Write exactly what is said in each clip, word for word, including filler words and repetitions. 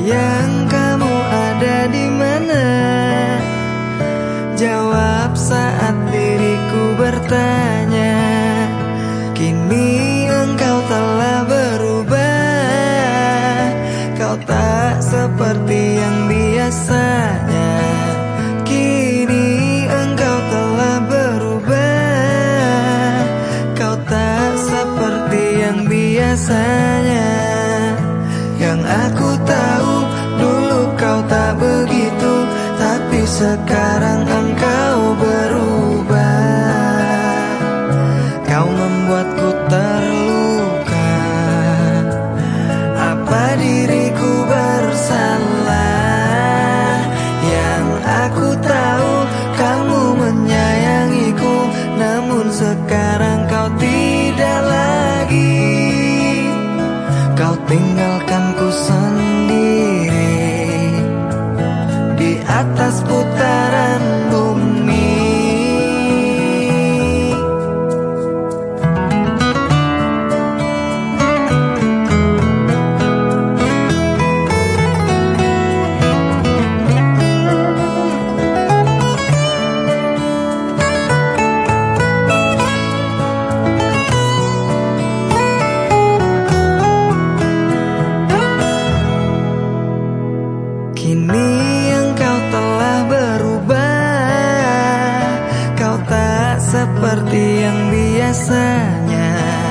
Sayang, kamu ada di mana? Jawab saat diriku bertanya. Kini engkau telah berubah. Kau tak seperti yang biasanya. Kini engkau telah berubah. Kau tak seperti yang biasanya. Yang aku tahu, dulu kau tak begitu, tapi sekarang engkau berubah. Kau membuatku terluka. Apa diriku bersalah? Yang aku tahu, kamu menyayangiku, namun sekarang kau tidak lagi. Kau tinggalkanku sendiri di atas putaran bumi. Kini engkau telah berubah. Kau tak seperti yang biasanya.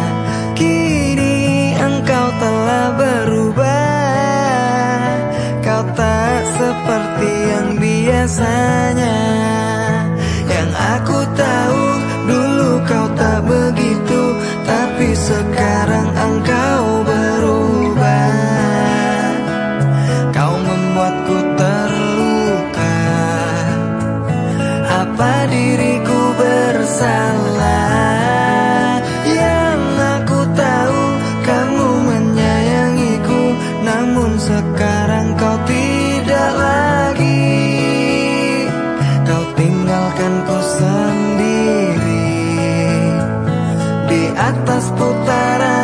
Kini engkau telah berubah. Kau tak seperti yang biasanya. Yang aku tahu, dulu kau tak begitu, tapi sekarang engkau berubah. Kau membuatku terluka. Apa diriku bersalah? Yang aku tahu, kamu menyayangiku, namun sekarang kau tidak lagi. Kau tinggalkanku sendiri di atas putaran